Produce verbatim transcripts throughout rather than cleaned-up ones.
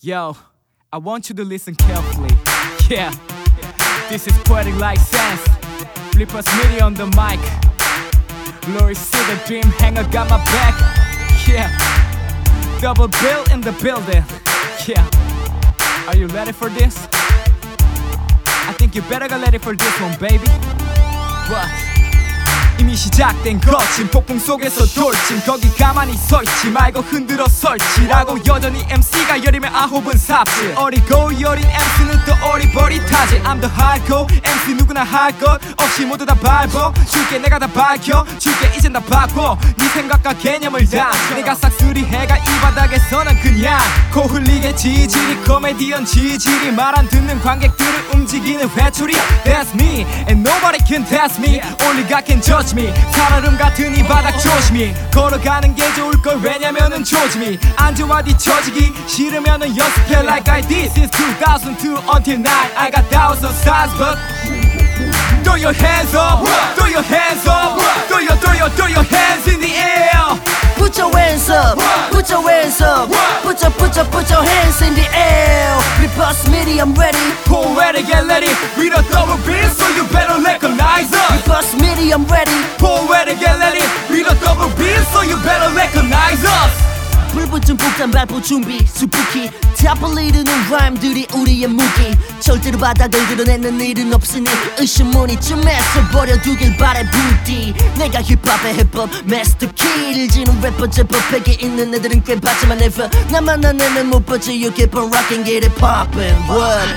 Yo, I want you to listen carefully. Yeah, this is poetic like sense. Flippers Midi on the mic. Glory see the dream hanger got my back. Yeah, double bill in the building. Yeah, are you ready for this? I think you better get ready for this one, baby. What? 이미 시작된 거친 폭풍 속에서 돌진 거기 가만히 서있지 말고 흔들어 설치라고 여전히 엠씨가 열이면 아홉은 삽질 어리고 여린 엠씨는 또 어리버릿하지 I'm the hardcore 엠씨 누구나 할 것 없이 모두 다 밟어 줄게 내가 다 밝혀 줄게 이젠 다 바꿔 네 생각과 개념을 다 내가 싹쓸이 해가 이 바닥에서는 그냥 코 흘리게 지질이 코미디언 지질이 말 안 듣는 관객들을 움직이는 회초리 That's me and nobody can test me Only God can judge me 살얼음 같은 이 바닥 조심히 걸어가는 게 좋을걸 왜냐면은 조짐이 안 좋아 뒤처지기 싫으면은 연습해 like I did since two thousand two until now I got thousands of stars but throw your hands up throw your hands up throw your throw your throw your hands in the air Put your hands up, put your hands up, put your, put your, put your hands in the air. Reverse Midi, I'm ready. Pull ready, get ready. We the double beat, so you better recognize us. Reverse Midi, I'm ready. Pull ready, get ready. We the double beat, so you better recognize us. 불붙은 폭탄 발포 준비 수북히 타플리드는 라임들이 우리의 무기 절대로 바닥을 드러내는 일은 없으니 의심무늬쯤에서 버려두길 바래 부디 내가 힙합의 힙합 마스터키를 지는 래퍼 제법 팩에 있는 애들은 꽤 봤지만 never 나만 아는 못 보지 You keep on rocking get it poppin' What?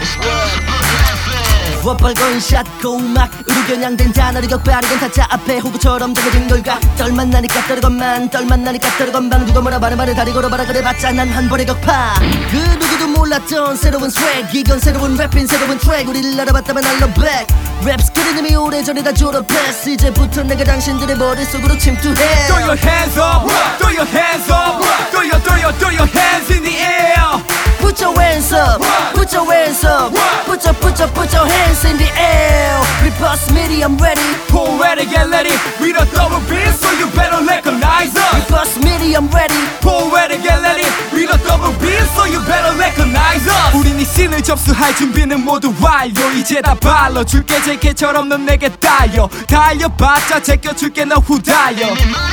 워빨건 샷 고음악 의료견양된 단어리 격발이건 타짜 앞에 호구처럼 정해진 걸까 떨만 나니까 떨어건만 떨만 나니까 떨어건방 누가 뭐라 말해 말해 다리 걸어봐라 그래봤자 난 한 번의 격파 그 누구도 몰랐던 새로운 스웩 이건 새로운 랩인 새로운 트랙 우리를 알아봤다면 알러 백 랩 스킬은 이미 오래전에 다 졸업했어 이제부터 내가 당신들의 머릿속으로 침투해 Throw your hands up Throw your hands up Throw your throw your throw your hands in the air Put your hands up, put your hands up, put your, put your, put your hands in the air. Reverse Midi, I'm ready. Pull ready, get ready. We the double beat, so you better recognize us. Reverse Midi, I'm ready. Pull ready, get ready. We the double beat, so you better recognize us. 우린 이 씬을 접수할 준비는 모두 완료. 이제 다 발로 줄게 제게처럼 넌 내게 달려. 달려봤자 제껴줄게 너 후달려.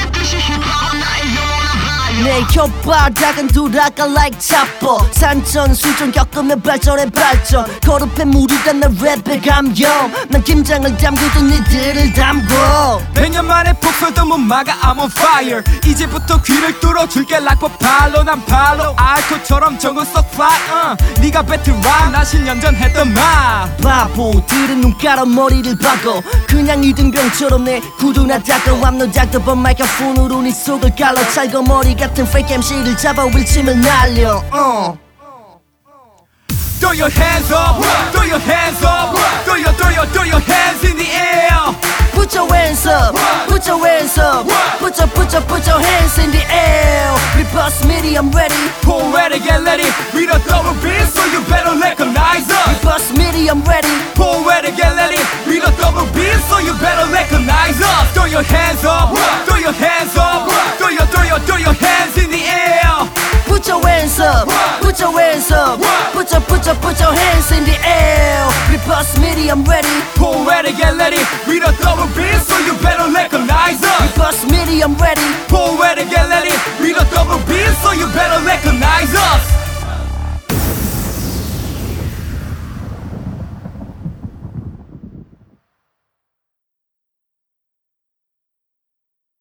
내 혓바닥은 돌아가 like 차퍼 산전 수전 겪으며 발전해 발전 거룩한 무리가 나 랩의 감염 난 김장을 담그도 니들을 담고 백 년 만에 폭설도 못 막아 I'm on fire 이제부터 귀를 뚫어줄게 like 발로 난 발로 알코처럼 정글 속 fly uh. 네가 베테랑 나 십 년 전 했던 말 바보들은 눈가로 머리를 박어 그냥 이등병처럼 내 구두나 닦아 I'm no doctor but 마이크폰으로 네 속을 갈라 찰거 머리 같은 fake 엠씨를 잡아 wil침을 날려 uh. Throw your hands up, throw your hands up, throw your, throw your, throw your hands in the air. Put your hands up, put your hands up, put your, put your, put your hands in the air. Reverse Midi, I'm ready. Pull ready, get ready. We the double beat, so you better recognize us. Reverse Midi, I'm ready. Pull ready, get ready. We the double beat, so you better recognize us. Throw your hands up, throw your hands up, throw your, throw your, throw your hands in the air. Put your hands up, put your hands up, put your, put your, put your hands in the air. Reverse Midi, I'm ready. Pull ready, get ready. We the double beat, so you better recognize us. Reverse Midi, I'm ready. Pull ready, get ready. We the double beat, so you better recognize us.